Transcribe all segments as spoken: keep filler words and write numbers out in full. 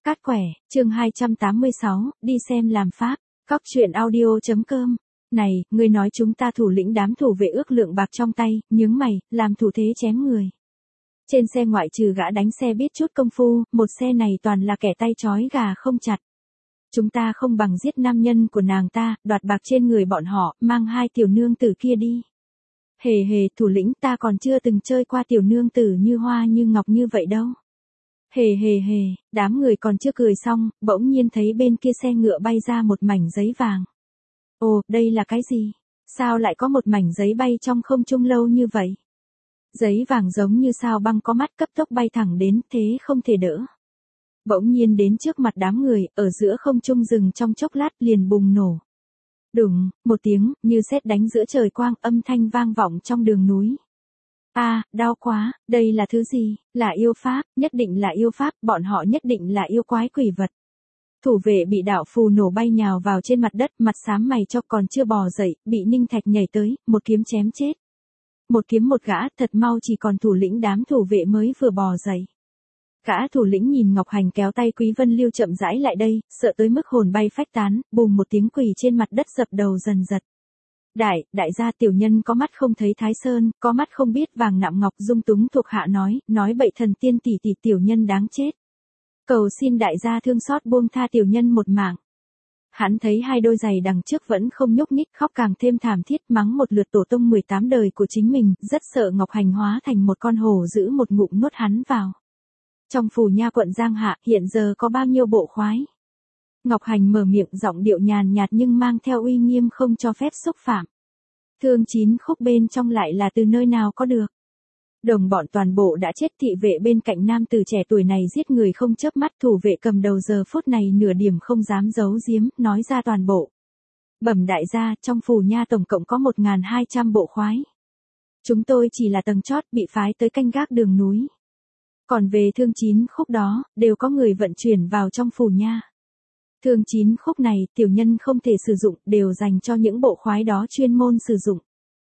Cát quẻ, chương hai trăm tám mươi sáu, đi xem làm pháp, cóc truyện audio.com. Này, ngươi nói chúng ta thủ lĩnh đám thủ vệ ước lượng bạc trong tay, nhướng mày, làm thủ thế chém người. Trên xe ngoại trừ gã đánh xe biết chút công phu, một xe này toàn là kẻ tay trói gà không chặt. Chúng ta không bằng giết nam nhân của nàng ta, đoạt bạc trên người bọn họ, mang hai tiểu nương tử kia đi. Hề hề, thủ lĩnh, ta còn chưa từng chơi qua tiểu nương tử như hoa như ngọc như vậy đâu. Hề hề hề, đám người còn chưa cười xong, bỗng nhiên thấy bên kia xe ngựa bay ra một mảnh giấy vàng. Ồ, đây là cái gì? Sao lại có một mảnh giấy bay trong không trung lâu như vậy? Giấy vàng giống như sao băng có mắt cấp tốc bay thẳng đến, thế không thể đỡ. Bỗng nhiên đến trước mặt đám người, ở giữa không trung dừng trong chốc lát liền bùng nổ. Đùng, một tiếng, như sét đánh giữa trời quang, âm thanh vang vọng trong đường núi. A, à, đau quá, đây là thứ gì? Là yêu pháp, nhất định là yêu pháp, bọn họ nhất định là yêu quái quỷ vật. Thủ vệ bị đạo phù nổ bay nhào vào trên mặt đất, mặt xám mày cho còn chưa bò dậy, bị Ninh Thạch nhảy tới, một kiếm chém chết. Một kiếm một gã, thật mau chỉ còn thủ lĩnh đám thủ vệ mới vừa bò dậy. Gã thủ lĩnh nhìn Ngọc Hành kéo tay Quý Vân Lưu chậm rãi lại đây, sợ tới mức hồn bay phách tán, bùm một tiếng quỳ trên mặt đất dập đầu dần dật. Đại, đại gia tiểu nhân có mắt không thấy Thái Sơn, có mắt không biết vàng nạm ngọc, dung túng thuộc hạ nói, nói bậy thần tiên tỷ tỷ tiểu nhân đáng chết. Cầu xin đại gia thương xót buông tha tiểu nhân một mạng. Hắn thấy hai đôi giày đằng trước vẫn không nhúc nhích, khóc càng thêm thảm thiết, mắng một lượt tổ tông mười tám đời của chính mình, rất sợ Ngọc Hành hóa thành một con hổ giữ một ngụm nuốt hắn vào. Trong phủ nha quận Giang Hạ, hiện giờ có bao nhiêu bộ khoái? Ngọc Hành mở miệng giọng điệu nhàn nhạt nhưng mang theo uy nghiêm không cho phép xúc phạm. Thương chín khúc bên trong lại là từ nơi nào có được? Đồng bọn toàn bộ đã chết, thị vệ bên cạnh nam tử trẻ tuổi này giết người không chớp mắt, thủ vệ cầm đầu giờ phút này nửa điểm không dám giấu giếm, nói ra toàn bộ. Bẩm đại gia, trong phủ nha tổng cộng có một nghìn hai trăm bộ khoái. Chúng tôi chỉ là tầng chót bị phái tới canh gác đường núi. Còn về thương chín khúc đó, đều có người vận chuyển vào trong phủ nha. Thương chín khúc này, tiểu nhân không thể sử dụng, đều dành cho những bộ khoái đó chuyên môn sử dụng.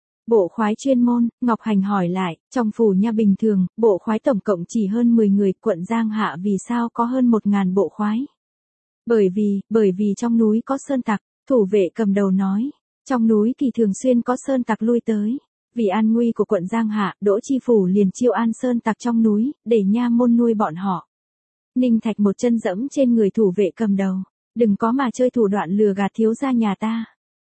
Bộ khoái chuyên môn, Ngọc Hành hỏi lại, trong phủ nha bình thường, bộ khoái tổng cộng chỉ hơn mười người, quận Giang Hạ vì sao có hơn một ngàn bộ khoái? Bởi vì, bởi vì trong núi có sơn tặc, thủ vệ cầm đầu nói, trong núi kỳ thường xuyên có sơn tặc lui tới. Vì an nguy của quận Giang Hạ, Đỗ Chi Phủ liền chiêu an sơn tặc trong núi, để nha môn nuôi bọn họ. Ninh Thạch một chân dẫm trên người thủ vệ cầm đầu, đừng có mà chơi thủ đoạn lừa gạt thiếu gia nhà ta.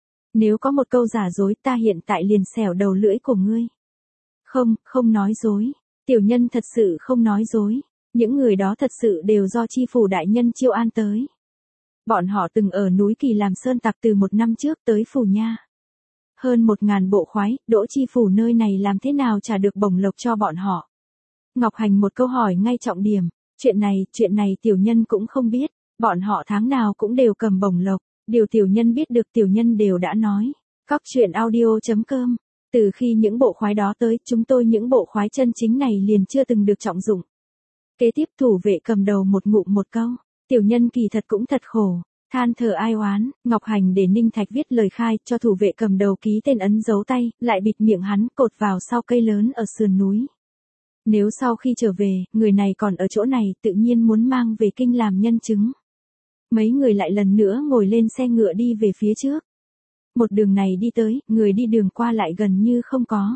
Nếu có một câu giả dối ta hiện tại liền xẻo đầu lưỡi của ngươi. Không, không nói dối. Tiểu nhân thật sự không nói dối. Những người đó thật sự đều do Chi Phủ đại nhân chiêu an tới. Bọn họ từng ở núi Kỳ làm sơn tặc từ một năm trước tới phủ nha. Hơn một ngàn bộ khoái, Đỗ Chi Phủ nơi này làm thế nào trả được bổng lộc cho bọn họ? Ngọc Hành một câu hỏi ngay trọng điểm. Chuyện này, chuyện này tiểu nhân cũng không biết. Bọn họ tháng nào cũng đều cầm bổng lộc. Điều tiểu nhân biết được tiểu nhân đều đã nói. Cóc truyện audio.com. Từ khi những bộ khoái đó tới, chúng tôi những bộ khoái chân chính này liền chưa từng được trọng dụng. Kế tiếp thủ vệ cầm đầu một ngụm một câu. Tiểu nhân kỳ thật cũng thật khổ. Than thở ai oán, Ngọc Hành để Ninh Thạch viết lời khai cho thủ vệ cầm đầu ký tên ấn dấu tay, lại bịt miệng hắn cột vào sau cây lớn ở sườn núi. Nếu sau khi trở về, người này còn ở chỗ này tự nhiên muốn mang về kinh làm nhân chứng. Mấy người lại lần nữa ngồi lên xe ngựa đi về phía trước. Một đường này đi tới, người đi đường qua lại gần như không có.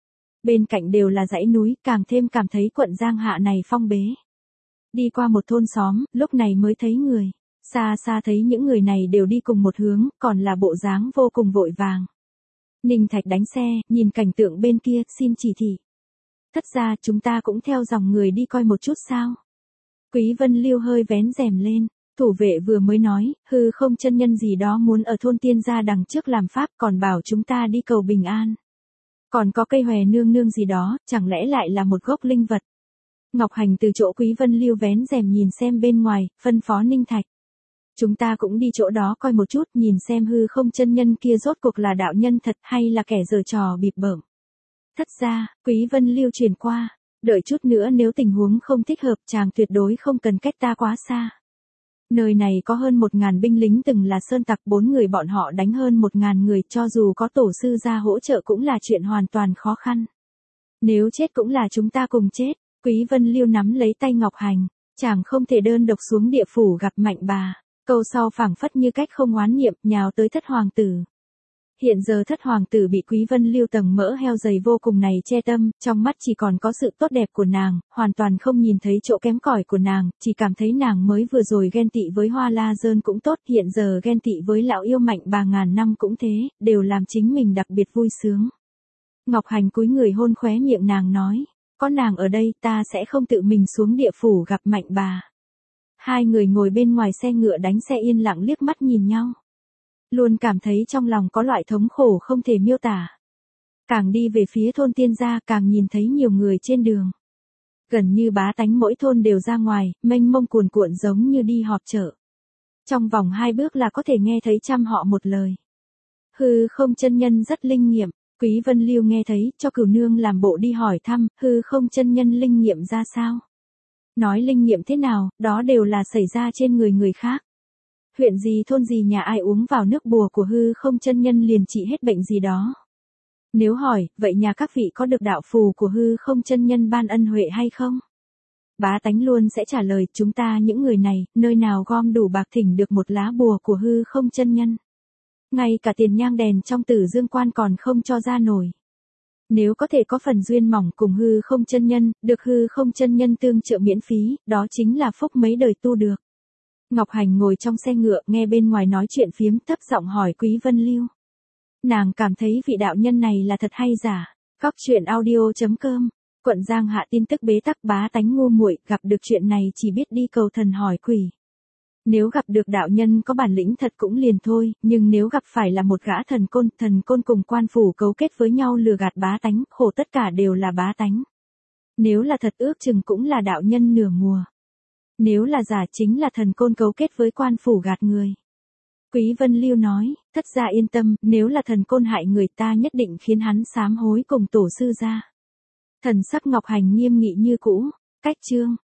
Bên cạnh đều là dãy núi, càng thêm cảm thấy quận Giang Hạ này phong bế. Đi qua một thôn xóm, lúc này mới thấy người. Xa xa thấy những người này đều đi cùng một hướng, còn là bộ dáng vô cùng vội vàng. Ninh Thạch đánh xe, nhìn cảnh tượng bên kia, xin chỉ thị. Thất ra chúng ta cũng theo dòng người đi coi một chút sao. Quý Vân Lưu hơi vén rèm lên. Thủ vệ vừa mới nói, hư không chân nhân gì đó muốn ở thôn tiên gia đằng trước làm pháp, còn bảo chúng ta đi cầu bình an. Còn có cây hòe nương nương gì đó, chẳng lẽ lại là một gốc linh vật. Ngọc Hành từ chỗ Quý Vân Lưu vén rèm nhìn xem bên ngoài, phân phó Ninh Thạch. Chúng ta cũng đi chỗ đó coi một chút, nhìn xem hư không chân nhân kia rốt cuộc là đạo nhân thật hay là kẻ giở trò bịp bợm. Thất ra, Quý Vân Lưu truyền qua, đợi chút nữa nếu tình huống không thích hợp chàng tuyệt đối không cần cách ta quá xa. Nơi này có hơn một ngàn binh lính từng là sơn tặc, bốn người bọn họ đánh hơn một ngàn người, cho dù có tổ sư ra hỗ trợ cũng là chuyện hoàn toàn khó khăn. Nếu chết cũng là chúng ta cùng chết. Quý Vân Lưu nắm lấy tay Ngọc Hành. Chàng không thể đơn độc xuống địa phủ gặp Mạnh bà. Câu sau phảng phất như cách không oán niệm, nhào tới thất hoàng tử. Hiện giờ thất hoàng tử bị Quý Vân Lưu tầng mỡ heo dày vô cùng này che tâm, trong mắt chỉ còn có sự tốt đẹp của nàng, hoàn toàn không nhìn thấy chỗ kém cỏi của nàng, chỉ cảm thấy nàng mới vừa rồi ghen tị với Hoa La Dơn cũng tốt, hiện giờ ghen tị với lão yêu Mạnh bà ngàn năm cũng thế, đều làm chính mình đặc biệt vui sướng. Ngọc Hành cúi người hôn khóe miệng nàng nói, có nàng ở đây ta sẽ không tự mình xuống địa phủ gặp Mạnh bà. Hai người ngồi bên ngoài xe ngựa đánh xe yên lặng liếc mắt nhìn nhau. Luôn cảm thấy trong lòng có loại thống khổ không thể miêu tả. Càng đi về phía thôn Tiên gia càng nhìn thấy nhiều người trên đường. Gần như bá tánh mỗi thôn đều ra ngoài, mênh mông cuồn cuộn giống như đi họp chợ. Trong vòng hai bước là có thể nghe thấy trăm họ một lời. Hư không chân nhân rất linh nghiệm, Quý Vân Lưu nghe thấy, cho cửu nương làm bộ đi hỏi thăm, hư không chân nhân linh nghiệm ra sao. Nói linh nghiệm thế nào, đó đều là xảy ra trên người người khác. Huyện gì thôn gì nhà ai uống vào nước bùa của hư không chân nhân liền trị hết bệnh gì đó. Nếu hỏi, vậy nhà các vị có được đạo phù của hư không chân nhân ban ân huệ hay không? Bá tánh luôn sẽ trả lời, chúng ta những người này, nơi nào gom đủ bạc thỉnh được một lá bùa của hư không chân nhân. Ngay cả tiền nhang đèn trong Tử Dương quan còn không cho ra nổi. Nếu có thể có phần duyên mỏng cùng hư không chân nhân, được hư không chân nhân tương trợ miễn phí, đó chính là phúc mấy đời tu được. Ngọc Hành ngồi trong xe ngựa nghe bên ngoài nói chuyện phiếm thấp giọng hỏi Quý Vân Lưu. Nàng cảm thấy vị đạo nhân này là thật hay giả. Góc truyện audio chấm com. Quận Giang Hạ tin tức bế tắc bá tánh ngu muội, gặp được chuyện này chỉ biết đi cầu thần hỏi quỷ. Nếu gặp được đạo nhân có bản lĩnh thật cũng liền thôi, nhưng nếu gặp phải là một gã thần côn, thần côn cùng quan phủ cấu kết với nhau lừa gạt bá tánh, khổ tất cả đều là bá tánh. Nếu là thật ước chừng cũng là đạo nhân nửa mùa. Nếu là giả chính là thần côn cấu kết với quan phủ gạt người. Quý Vân Lưu nói, thất gia yên tâm, nếu là thần côn hại người ta nhất định khiến hắn sám hối cùng tổ sư gia. Thần sắc Ngọc Hành nghiêm nghị như cũ, cách chương.